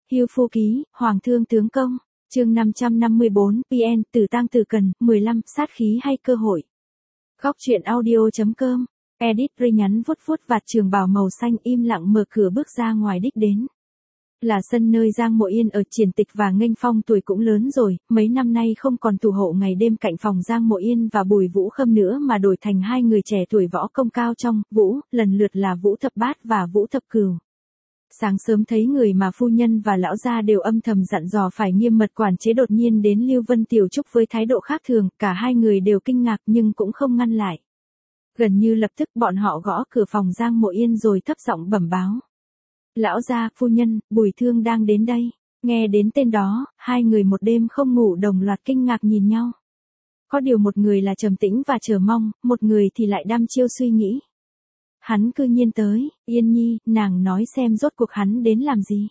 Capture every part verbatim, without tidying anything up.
Hưu Phu Ký, Hoàng Thương Tướng Công, chương năm trăm năm mươi bốn, pê en, Tử Tang Tử Cần, mười lăm, sát khí hay cơ hội. Góc truyện audio.com, edit Ray nhắn vuốt vuốt vạt trường bào màu xanh im lặng mở cửa bước ra ngoài đích đến. Là sân nơi Giang Mộ Yên ở Triển Tịch và Nghênh Phong tuổi cũng lớn rồi, mấy năm nay không còn thủ hộ ngày đêm cạnh phòng Giang Mộ Yên và Bùi Vũ Khâm nữa mà đổi thành hai người trẻ tuổi võ công cao trong, Vũ, lần lượt là Vũ Thập Bát và Vũ Thập Cửu. Sáng sớm thấy người mà phu nhân và lão gia đều âm thầm dặn dò phải nghiêm mật quản chế đột nhiên đến Lưu Vân Tiểu Trúc với thái độ khác thường, cả hai người đều kinh ngạc nhưng cũng không ngăn lại. Gần như lập tức bọn họ gõ cửa phòng Giang Mộ Yên rồi thấp giọng bẩm báo. Lão gia, phu nhân, Bùi Thương đang đến đây. Nghe đến tên đó, hai người một đêm không ngủ đồng loạt kinh ngạc nhìn nhau. Có điều một người là trầm tĩnh và chờ mong, một người thì lại đăm chiêu suy nghĩ. Hắn cư nhiên tới, Yên Nhi, nàng nói xem rốt cuộc hắn đến làm gì.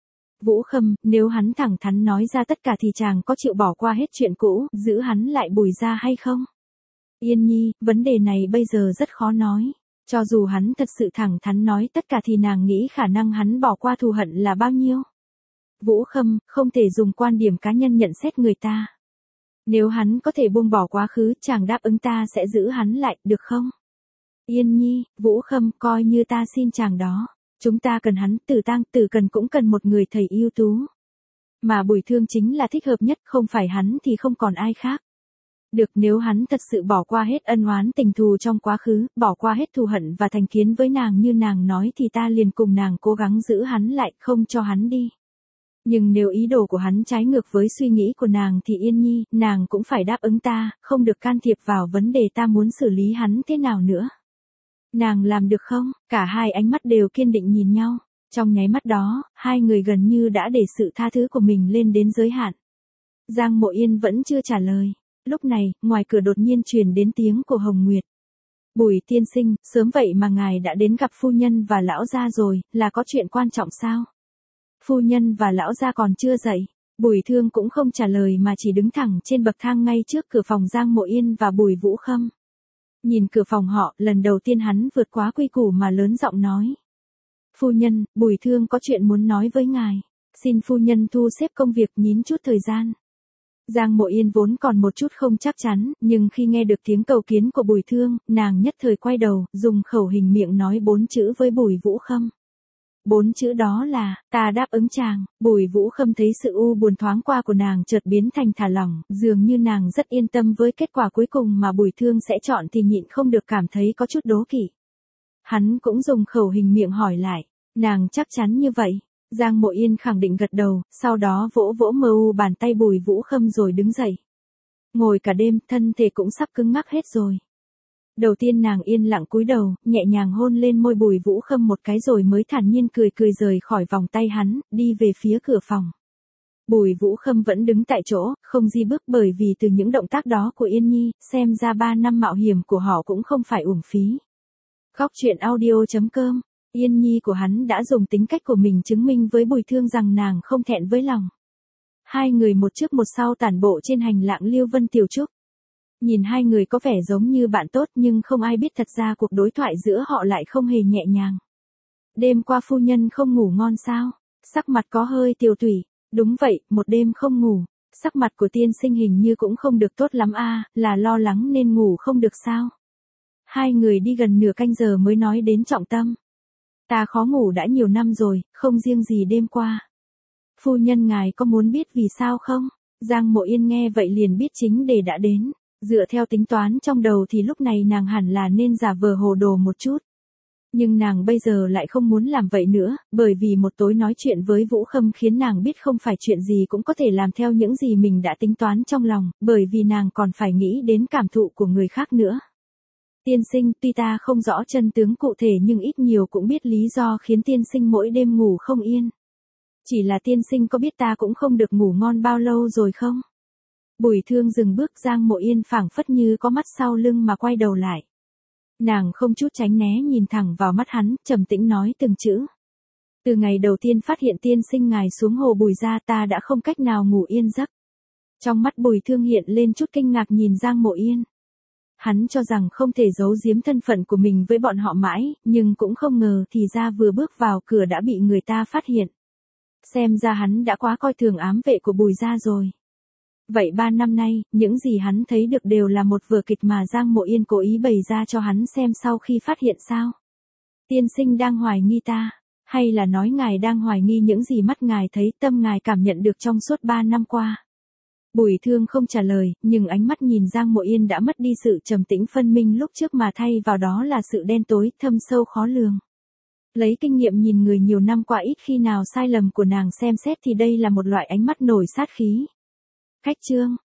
Vũ Khâm, nếu hắn thẳng thắn nói ra tất cả thì chàng có chịu bỏ qua hết chuyện cũ, giữ hắn lại Bùi ra hay không? Yên Nhi, vấn đề này bây giờ rất khó nói. Cho dù hắn thật sự thẳng thắn nói tất cả thì nàng nghĩ khả năng hắn bỏ qua thù hận là bao nhiêu? Vũ Khâm, không thể dùng quan điểm cá nhân nhận xét người ta. Nếu hắn có thể buông bỏ quá khứ, chàng đáp ứng ta sẽ giữ hắn lại, được không? Yên Nhi, Vũ Khâm, coi như ta xin chàng đó. Chúng ta cần hắn, Tử Tang, Tử Cần cũng cần một người thầy ưu tú. Mà Bùi Thương chính là thích hợp nhất, không phải hắn thì không còn ai khác. Được, nếu hắn thật sự bỏ qua hết ân oán tình thù trong quá khứ, bỏ qua hết thù hận và thành kiến với nàng như nàng nói thì ta liền cùng nàng cố gắng giữ hắn lại, không cho hắn đi. Nhưng nếu ý đồ của hắn trái ngược với suy nghĩ của nàng thì Yên Nhi, nàng cũng phải đáp ứng ta, không được can thiệp vào vấn đề ta muốn xử lý hắn thế nào nữa. Nàng làm được không? Cả hai ánh mắt đều kiên định nhìn nhau. Trong nháy mắt đó, hai người gần như đã để sự tha thứ của mình lên đến giới hạn. Giang Mộ Yên vẫn chưa trả lời. Lúc này, ngoài cửa đột nhiên truyền đến tiếng của Hồng Nguyệt. Bùi tiên sinh, sớm vậy mà ngài đã đến gặp phu nhân và lão gia rồi, là có chuyện quan trọng sao? Phu nhân và lão gia còn chưa dậy. Bùi Thương cũng không trả lời mà chỉ đứng thẳng trên bậc thang ngay trước cửa phòng Giang Mộ Yên và Bùi Vũ Khâm. Nhìn cửa phòng họ, lần đầu tiên hắn vượt quá quy củ mà lớn giọng nói. Phu nhân, Bùi Thương có chuyện muốn nói với ngài. Xin phu nhân thu xếp công việc nhín chút thời gian. Giang Mộ Yên vốn còn một chút không chắc chắn, nhưng khi nghe được tiếng cầu kiến của Bùi Thương, nàng nhất thời quay đầu, dùng khẩu hình miệng nói bốn chữ với Bùi Vũ Khâm. Bốn chữ đó là, ta đáp ứng chàng. Bùi Vũ Khâm thấy sự u buồn thoáng qua của nàng chợt biến thành thả lỏng, dường như nàng rất yên tâm với kết quả cuối cùng mà Bùi Thương sẽ chọn thì nhịn không được cảm thấy có chút đố kỵ. Hắn cũng dùng khẩu hình miệng hỏi lại, nàng chắc chắn như vậy? Giang Mộ Yên khẳng định gật đầu, sau đó vỗ vỗ mờ u bàn tay Bùi Vũ Khâm rồi đứng dậy. Ngồi cả đêm, thân thể cũng sắp cứng ngắc hết rồi. Đầu tiên nàng yên lặng cúi đầu, nhẹ nhàng hôn lên môi Bùi Vũ Khâm một cái rồi mới thản nhiên cười cười rời khỏi vòng tay hắn, đi về phía cửa phòng. Bùi Vũ Khâm vẫn đứng tại chỗ, không di bước bởi vì từ những động tác đó của Yên Nhi, xem ra ba năm mạo hiểm của họ cũng không phải uổng phí. Góc truyện audio.com, Yên Nhi của hắn đã dùng tính cách của mình chứng minh với Bùi Thương rằng nàng không thẹn với lòng. Hai người một trước một sau tản bộ trên hành lang Lưu Vân Tiểu Trúc. Nhìn hai người có vẻ giống như bạn tốt nhưng không ai biết thật ra cuộc đối thoại giữa họ lại không hề nhẹ nhàng. Đêm qua phu nhân không ngủ ngon sao? Sắc mặt có hơi tiều tụy. Đúng vậy, một đêm không ngủ. Sắc mặt của tiên sinh hình như cũng không được tốt lắm a, là lo lắng nên ngủ không được sao? Hai người đi gần nửa canh giờ mới nói đến trọng tâm. Ta khó ngủ đã nhiều năm rồi, không riêng gì đêm qua. Phu nhân ngài có muốn biết vì sao không? Giang Mộ Yên nghe vậy liền biết chính đề đã đến. Dựa theo tính toán trong đầu thì lúc này nàng hẳn là nên giả vờ hồ đồ một chút. Nhưng nàng bây giờ lại không muốn làm vậy nữa, bởi vì một tối nói chuyện với Vũ Khâm khiến nàng biết không phải chuyện gì cũng có thể làm theo những gì mình đã tính toán trong lòng, bởi vì nàng còn phải nghĩ đến cảm thụ của người khác nữa. Tiên sinh, tuy ta không rõ chân tướng cụ thể nhưng ít nhiều cũng biết lý do khiến tiên sinh mỗi đêm ngủ không yên. Chỉ là tiên sinh có biết ta cũng không được ngủ ngon bao lâu rồi không? Bùi Thương dừng bước, Giang Mộ Yên phảng phất như có mắt sau lưng mà quay đầu lại. Nàng không chút tránh né nhìn thẳng vào mắt hắn, trầm tĩnh nói từng chữ. Từ ngày đầu tiên phát hiện tiên sinh ngài xuống hồ Bùi ra ta đã không cách nào ngủ yên giấc. Trong mắt Bùi Thương hiện lên chút kinh ngạc nhìn Giang Mộ Yên. Hắn cho rằng không thể giấu giếm thân phận của mình với bọn họ mãi, nhưng cũng không ngờ thì ra vừa bước vào cửa đã bị người ta phát hiện. Xem ra hắn đã quá coi thường ám vệ của Bùi gia rồi. Vậy ba năm nay, những gì hắn thấy được đều là một vở kịch mà Giang Mộ Yên cố ý bày ra cho hắn xem sau khi phát hiện sao? Tiên sinh đang hoài nghi ta, hay là nói ngài đang hoài nghi những gì mắt ngài thấy, tâm ngài cảm nhận được trong suốt ba năm qua? Bùi Thương không trả lời, nhưng ánh mắt nhìn Giang Mộ Yên đã mất đi sự trầm tĩnh phân minh lúc trước mà thay vào đó là sự đen tối, thâm sâu khó lường. Lấy kinh nghiệm nhìn người nhiều năm qua ít khi nào sai lầm của nàng xem xét thì đây là một loại ánh mắt nổi sát khí. Khách trương,